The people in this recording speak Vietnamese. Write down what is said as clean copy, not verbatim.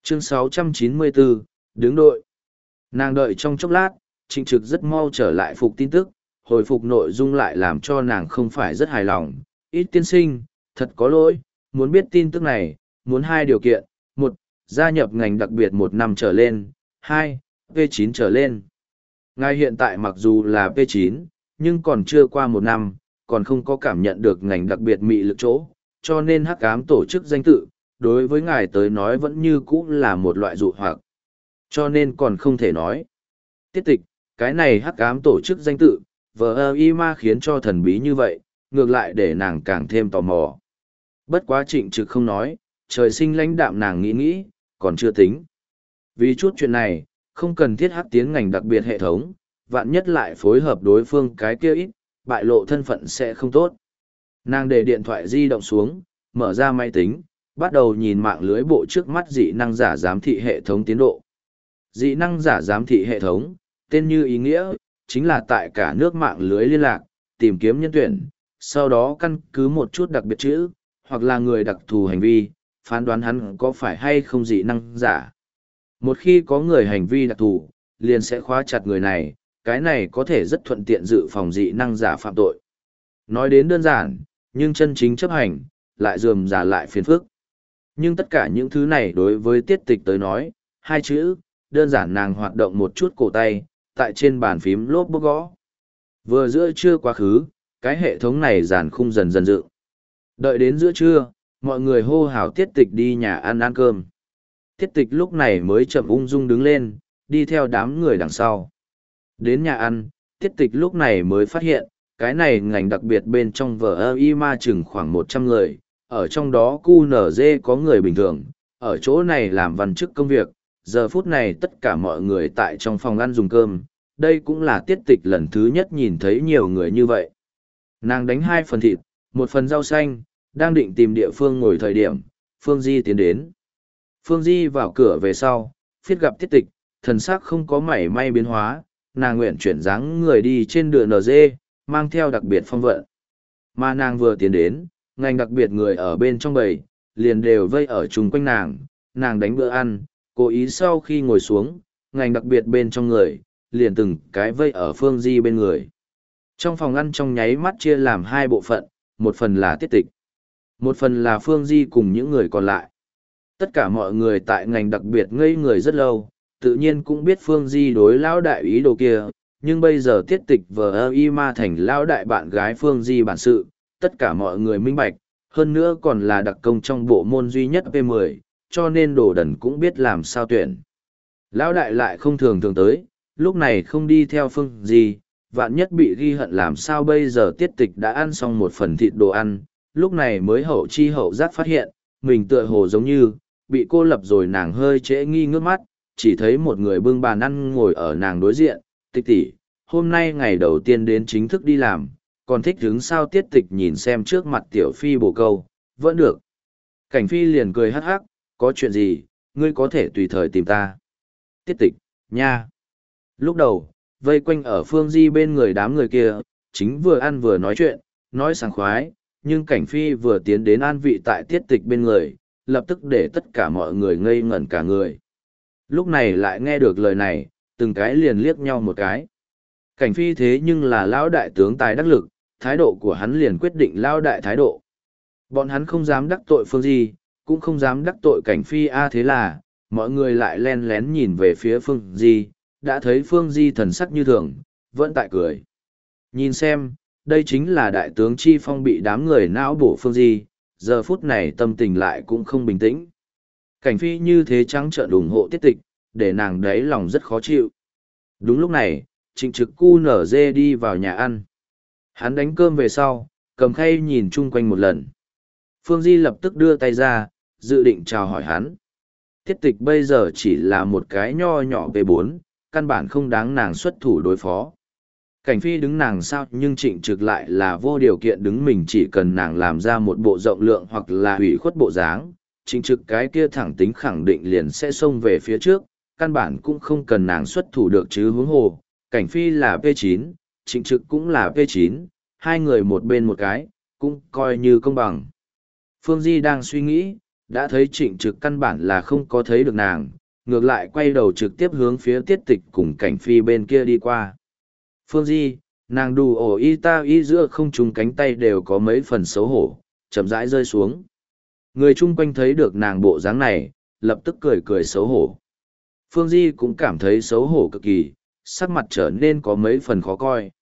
Chương 694, đứng đội. Nàng đợi trong chốc lát, Trịnh Trực rất mau trở lại phục tin tức, hồi phục nội dung lại làm cho nàng không phải rất hài lòng. Ít tiên sinh, thật có lỗi, muốn biết tin tức này, muốn hai điều kiện. Một, gia nhập ngành đặc biệt 1 năm trở lên. Hai, P9 trở lên. Ngài hiện tại mặc dù là P9, nhưng còn chưa qua 1 năm, còn không có cảm nhận được ngành đặc biệt mị lực chỗ, cho nên hắc ám tổ chức danh tự, đối với ngài tới nói vẫn như cũ là một loại dụ hoặc. Cho nên còn không thể nói. Tiết tịch, cái này hắc ám tổ chức danh tự, vờ y ma khiến cho thần bí như vậy, ngược lại để nàng càng thêm tò mò. Bất quá Trịnh Trực không nói, trời sinh lãnh đạm nàng nghĩ nghĩ, còn chưa tính. Vì chút chuyện này, không cần thiết hắc tiến ngành đặc biệt hệ thống, vạn nhất lại phối hợp đối phương cái kia ít, bại lộ thân phận sẽ không tốt. Nàng để điện thoại di động xuống, mở ra máy tính, bắt đầu nhìn mạng lưới bộ trước mắt dị năng giả giám thị hệ thống tiến độ. Dị năng giả giám thị hệ thống, tên như ý nghĩa, chính là tại cả nước mạng lưới liên lạc, tìm kiếm nhân tuyển, sau đó căn cứ một chút đặc biệt chữ, hoặc là người đặc thù hành vi, phán đoán hắn có phải hay không dị năng giả. Một khi có người hành vi đặc thù, liền sẽ khóa chặt người này, cái này có thể rất thuận tiện dự phòng dị năng giả phạm tội. Nói đến đơn giản, nhưng chân chính chấp hành, lại rườm rà lại phiền phức. Nhưng tất cả những thứ này đối với tiết tịch tới nói, hai chữ, đơn giản nàng hoạt động một chút cổ tay, tại trên bàn phím lốp bút gõ. Vừa giữa trưa quá khứ, cái hệ thống này giàn khung dần dần dự. Đợi đến giữa trưa, mọi người hô hào tiết tịch đi nhà ăn cơm. Tiết tịch lúc này mới chậm ung dung đứng lên, đi theo đám người đằng sau. Đến nhà ăn, tiết tịch lúc này mới phát hiện, cái này ngành đặc biệt bên trong vở y ma chừng khoảng 100 người, ở trong đó QNZ có người bình thường, ở chỗ này làm văn chức công việc, giờ phút này tất cả mọi người tại trong phòng ăn dùng cơm, đây cũng là tiết tịch lần thứ nhất nhìn thấy nhiều người như vậy. Nàng đánh 2 phần thịt, 1 phần rau xanh, đang định tìm địa phương ngồi thời điểm, Phương Di tiến đến. Phương Di vào cửa về sau, phiết gặp tiết tịch, thần sắc không có mảy may biến hóa, nàng nguyện chuyển dáng người đi trên đường NG, mang theo đặc biệt phong vận. Mà nàng vừa tiến đến, ngành đặc biệt người ở bên trong bầy, liền đều vây ở chung quanh nàng đánh bữa ăn, cố ý sau khi ngồi xuống, ngành đặc biệt bên trong người, liền từng cái vây ở Phương Di bên người. Trong phòng ăn trong nháy mắt chia làm 2 bộ phận, một phần là tiết tịch, một phần là Phương Di cùng những người còn lại. Tất cả mọi người tại ngành đặc biệt ngây người rất lâu, tự nhiên cũng biết Phương Di đối lão đại ý đồ kia, nhưng bây giờ tiết tịch vờ y ma thành lão đại bạn gái Phương Di bản sự, tất cả mọi người minh bạch, hơn nữa còn là đặc công trong bộ môn duy nhất P10, cho nên đồ đần cũng biết làm sao tuyển. Lão đại lại không thường thường tới, lúc này không đi theo Phương Di, vạn nhất bị ghi hận làm sao bây giờ tiết tịch đã ăn xong 1 phần thịt đồ ăn, lúc này mới hậu chi hậu giác phát hiện, mình tựa hồ giống như, bị cô lập rồi nàng hơi trễ nghi ngước mắt, chỉ thấy một người bưng bàn ăn ngồi ở nàng đối diện, tịch tỷ, hôm nay ngày đầu tiên đến chính thức đi làm, còn thích hứng sao tiết tịch nhìn xem trước mặt tiểu phi bổ câu, vẫn được. Cảnh phi liền cười hắc hắc, có chuyện gì, ngươi có thể tùy thời tìm ta. Tiết tịch, nha. Lúc đầu, vây quanh ở Phương Di bên người đám người kia, chính vừa ăn vừa nói chuyện, nói sảng khoái, nhưng cảnh phi vừa tiến đến an vị tại tiết tịch bên người, lập tức để tất cả mọi người ngây ngẩn cả người. Lúc này lại nghe được lời này, từng cái liền liếc nhau một cái. Cảnh phi thế nhưng là lão đại tướng tài đắc lực, thái độ của hắn liền quyết định lão đại thái độ. Bọn hắn không dám đắc tội Phương Di, cũng không dám đắc tội cảnh phi thế là, mọi người lại len lén nhìn về phía Phương Di, đã thấy Phương Di thần sắc như thường, vẫn tại cười. Nhìn xem, đây chính là đại tướng Chi Phong bị đám người não bổ Phương Di, giờ phút này tâm tình lại cũng không bình tĩnh. Cảnh phi như thế trắng trợn ủng hộ tiết tịch, để nàng đấy lòng rất khó chịu. Đúng lúc này, Trịnh Trực QNZ đi vào nhà ăn. Hắn đánh cơm về sau, cầm khay nhìn chung quanh một lần. Phương Di lập tức đưa tay ra, dự định chào hỏi hắn. Tiết tịch bây giờ chỉ là một cái nho nhỏ P4, căn bản không đáng nàng xuất thủ đối phó. Cảnh phi đứng nàng sao nhưng Trịnh Trực lại là vô điều kiện đứng mình, chỉ cần nàng làm ra một bộ rộng lượng hoặc là hủy khuất bộ dáng. Trịnh Trực cái kia thẳng tính khẳng định liền sẽ xông về phía trước, căn bản cũng không cần nàng xuất thủ được chứ huống hồ. Cảnh phi là P9, Trịnh Trực cũng là P9, hai người một bên một cái, cũng coi như công bằng. Phương Di đang suy nghĩ, đã thấy trịnh trực căn bản là không có thấy được nàng, ngược lại quay đầu trực tiếp hướng phía tiết tịch cùng cảnh phi bên kia đi qua. Phương Di, nàng đù ổ y ta y giữa không trùng cánh tay đều có mấy phần xấu hổ, chậm rãi rơi xuống. Người chung quanh thấy được nàng bộ dáng này, lập tức cười cười xấu hổ. Phương Di cũng cảm thấy xấu hổ cực kỳ, sắc mặt trở nên có mấy phần khó coi.